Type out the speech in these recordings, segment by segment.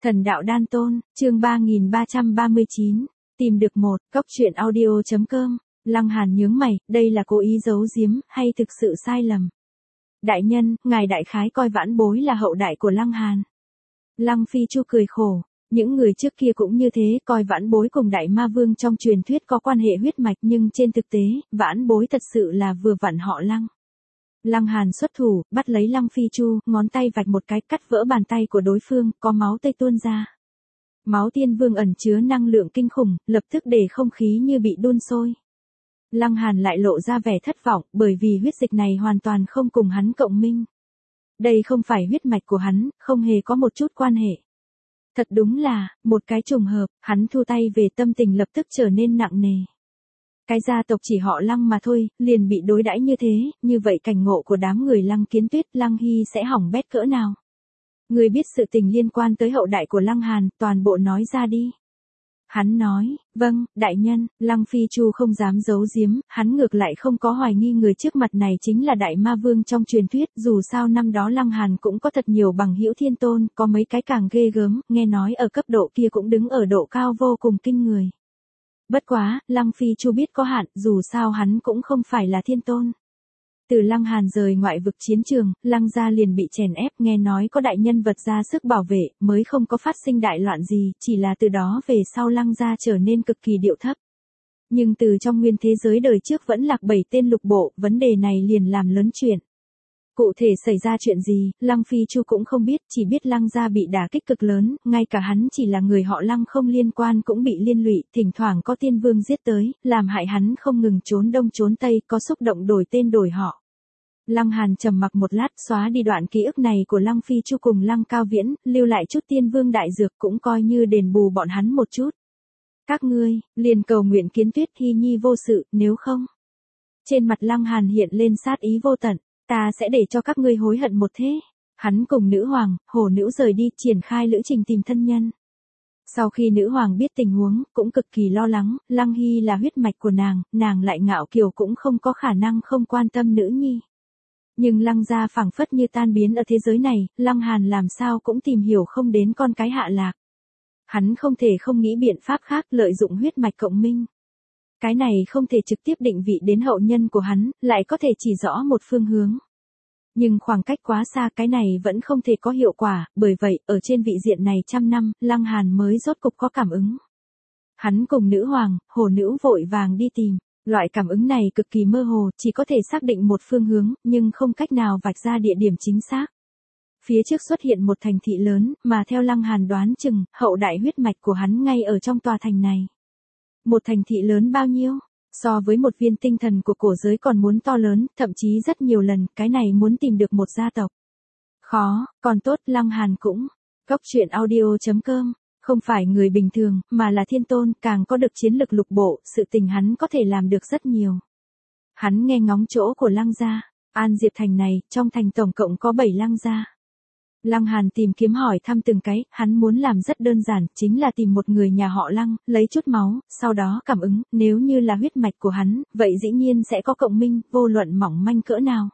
Thần đạo đan tôn, chương 3339, tìm được một, góc truyện audio.com, Lăng Hàn nhướng mày, đây là cố ý giấu giếm, hay thực sự sai lầm? Đại nhân, ngài đại khái coi vãn bối là hậu đại của Lăng Hàn. Lăng Phi Chu cười khổ, những người trước kia cũng như thế, coi vãn bối cùng đại ma vương trong truyền thuyết có quan hệ huyết mạch, nhưng trên thực tế, vãn bối thật sự là vừa vặn họ Lăng. Lăng Hàn xuất thủ, bắt lấy Lăng Phi Chu, ngón tay vạch một cái cắt vỡ bàn tay của đối phương, có máu tươi tuôn ra. Máu tiên vương ẩn chứa năng lượng kinh khủng, lập tức để không khí như bị đun sôi. Lăng Hàn lại lộ ra vẻ thất vọng, bởi vì huyết dịch này hoàn toàn không cùng hắn cộng minh. Đây không phải huyết mạch của hắn, không hề có một chút quan hệ. Thật đúng là, một cái trùng hợp, hắn thu tay về, tâm tình lập tức trở nên nặng nề. Cái gia tộc chỉ họ Lăng mà thôi, liền bị đối đãi như thế, như vậy cảnh ngộ của đám người Lăng Kiến Tuyết, Lăng Hy sẽ hỏng bét cỡ nào. Người biết sự tình liên quan tới hậu đại của Lăng Hàn, toàn bộ nói ra đi. Hắn nói, vâng, đại nhân. Lăng Phi Chu không dám giấu giếm, hắn ngược lại không có hoài nghi người trước mặt này chính là đại ma vương trong truyền thuyết, dù sao năm đó Lăng Hàn cũng có thật nhiều bằng hữu thiên tôn, có mấy cái càng ghê gớm, nghe nói ở cấp độ kia cũng đứng ở độ cao vô cùng kinh người. Bất quá, Lăng Phi Chu biết có hạn, dù sao hắn cũng không phải là thiên tôn. Từ Lăng Hàn rời ngoại vực chiến trường, Lăng gia liền bị chèn ép, nghe nói có đại nhân vật ra sức bảo vệ, mới không có phát sinh đại loạn gì, chỉ là từ đó về sau Lăng gia trở nên cực kỳ điệu thấp. Nhưng từ trong nguyên thế giới đời trước vẫn lạc 7 tên lục bộ, vấn đề này liền làm lớn chuyện. Cụ thể xảy ra chuyện gì, Lăng Phi Chu cũng không biết, chỉ biết Lăng gia bị đả kích cực lớn, ngay cả hắn chỉ là người họ Lăng không liên quan cũng bị liên lụy, thỉnh thoảng có tiên vương giết tới, làm hại hắn không ngừng trốn đông trốn tây, có xúc động đổi tên đổi họ. Lăng Hàn trầm mặc một lát, xóa đi đoạn ký ức này của Lăng Phi Chu cùng Lăng Cao Viễn, lưu lại chút tiên vương đại dược cũng coi như đền bù bọn hắn một chút. Các ngươi, liền cầu nguyện Kiến Tuyết Hy nhi vô sự, nếu không. Trên mặt Lăng Hàn hiện lên sát ý vô tận. Ta sẽ để cho các ngươi hối hận một thế. Hắn cùng nữ hoàng, hổ nữ rời đi, triển khai lữ trình tìm thân nhân. Sau khi nữ hoàng biết tình huống, cũng cực kỳ lo lắng, Lăng Hy là huyết mạch của nàng lại ngạo kiều cũng không có khả năng không quan tâm nữ nhi. Nhưng Lăng gia phảng phất như tan biến ở thế giới này, Lăng Hàn làm sao cũng tìm hiểu không đến con cái hạ lạc. Hắn không thể không nghĩ biện pháp khác lợi dụng huyết mạch cộng minh. Cái này không thể trực tiếp định vị đến hậu nhân của hắn, lại có thể chỉ rõ một phương hướng. Nhưng khoảng cách quá xa, cái này vẫn không thể có hiệu quả, bởi vậy, ở trên vị diện này trăm năm, Lăng Hàn mới rốt cục có cảm ứng. Hắn cùng nữ hoàng, hổ nữ vội vàng đi tìm. Loại cảm ứng này cực kỳ mơ hồ, chỉ có thể xác định một phương hướng, nhưng không cách nào vạch ra địa điểm chính xác. Phía trước xuất hiện một thành thị lớn, mà theo Lăng Hàn đoán chừng, hậu đại huyết mạch của hắn ngay ở trong tòa thành này. Một thành thị lớn bao nhiêu? So với một viên tinh thần của cổ giới còn muốn to lớn, thậm chí rất nhiều lần, cái này muốn tìm được một gia tộc. Khó, còn tốt Lăng Hàn cũng. Góc truyện audio.com, không phải người bình thường, mà là thiên tôn, càng có được chiến lực lục bộ, sự tình hắn có thể làm được rất nhiều. Hắn nghe ngóng chỗ của Lăng gia, An Diệp thành này, trong thành tổng cộng có 7 Lăng gia. Lăng Hàn tìm kiếm hỏi thăm từng cái, hắn muốn làm rất đơn giản, chính là tìm một người nhà họ Lăng, lấy chút máu, sau đó cảm ứng, nếu như là huyết mạch của hắn, vậy dĩ nhiên sẽ có cộng minh, vô luận mỏng manh cỡ nào.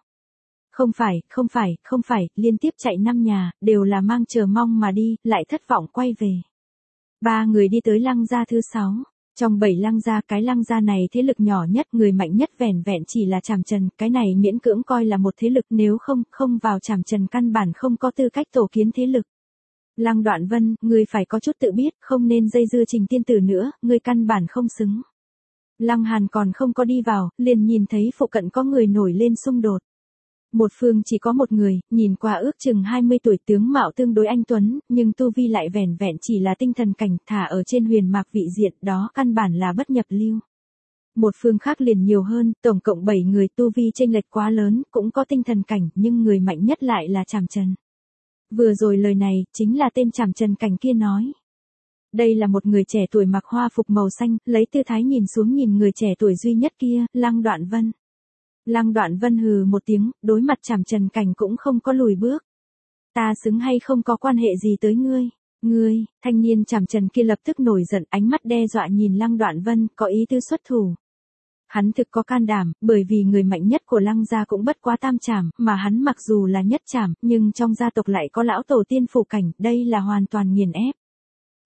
Không phải, liên tiếp chạy 5 nhà, đều là mang chờ mong mà đi, lại thất vọng quay về. 3 người đi tới Lăng gia thứ 6. Trong 7 Lăng gia, cái Lăng gia này thế lực nhỏ nhất, người mạnh nhất vẻn vẹn chỉ là Trảm Trần, cái này miễn cưỡng coi là một thế lực, nếu không vào Trảm Trần căn bản không có tư cách tổ kiến thế lực. Lăng Đoạn Vân, ngươi phải có chút tự biết, không nên dây dưa Trình tiên tử nữa, ngươi căn bản không xứng. Lăng Hàn còn không có đi vào, liền nhìn thấy phụ cận có người nổi lên xung đột. Một phương chỉ có một người, nhìn qua ước chừng 20 tuổi, tướng mạo tương đối anh tuấn, nhưng tu vi lại vẻn vẹn chỉ là tinh thần cảnh, thả ở trên huyền mạc vị diện, đó căn bản là bất nhập lưu. Một phương khác liền nhiều hơn, tổng cộng 7 người, tu vi chênh lệch quá lớn, cũng có tinh thần cảnh, nhưng người mạnh nhất lại là Trảm Trần. Vừa rồi lời này, chính là tên Trảm Trần cảnh kia nói. Đây là một người trẻ tuổi mặc hoa phục màu xanh, lấy tư thái nhìn xuống nhìn người trẻ tuổi duy nhất kia, Lăng Đoạn Vân. Lăng Đoạn Vân hừ một tiếng, đối mặt Trảm Trần cảnh cũng không có lùi bước. Ta xứng hay không có quan hệ gì tới ngươi? Ngươi, thanh niên Trảm Trần kia lập tức nổi giận, ánh mắt đe dọa nhìn Lăng Đoạn Vân, có ý tư xuất thủ. Hắn thực có can đảm, bởi vì người mạnh nhất của Lăng gia cũng bất quá tam trảm, mà hắn mặc dù là nhất trảm, nhưng trong gia tộc lại có lão tổ tiên phụ cảnh, đây là hoàn toàn nghiền ép.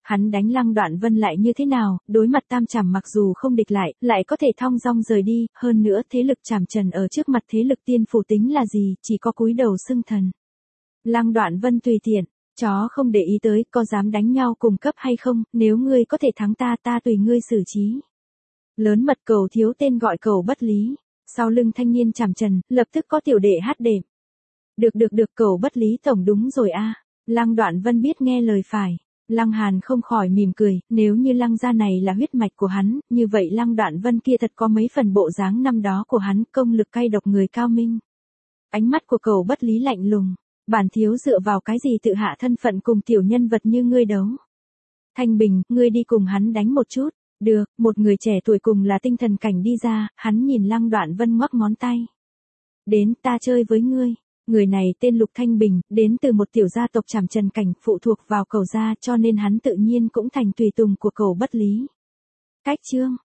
Hắn đánh Lăng Đoạn Vân lại như thế nào, đối mặt Tam Trảm mặc dù không địch lại có thể thong dong rời đi, hơn nữa thế lực Trảm Trần ở trước mặt thế lực Tiên Phủ tính là gì, chỉ có cúi đầu xưng thần. Lăng Đoạn Vân tùy tiện, chó không để ý tới, có dám đánh nhau cùng cấp hay không, nếu ngươi có thể thắng ta tùy ngươi xử trí. Lớn mật cầu thiếu tên gọi cầu bất lý, sau lưng thanh niên Trảm Trần, lập tức có tiểu đệ hát đệm. Được cầu bất lý tổng đúng rồi a. Lăng Đoạn Vân biết nghe lời phải. Lăng Hàn không khỏi mỉm cười, nếu như Lăng gia này là huyết mạch của hắn, như vậy Lăng Đoạn Vân kia thật có mấy phần bộ dáng năm đó của hắn, công lực cay độc người cao minh. Ánh mắt của cầu bất lý lạnh lùng, bản thiếu dựa vào cái gì tự hạ thân phận cùng tiểu nhân vật như ngươi đấu. Thanh Bình, ngươi đi cùng hắn đánh một chút. Được, một người trẻ tuổi cùng là tinh thần cảnh đi ra, hắn nhìn Lăng Đoạn Vân ngoắc ngón tay. Đến, ta chơi với ngươi. Người này tên Lục Thanh Bình, đến từ một tiểu gia tộc Trảm Trần cảnh, phụ thuộc vào Cầu gia, cho nên hắn tự nhiên cũng thành tùy tùng của Cầu bất lý. Cách chương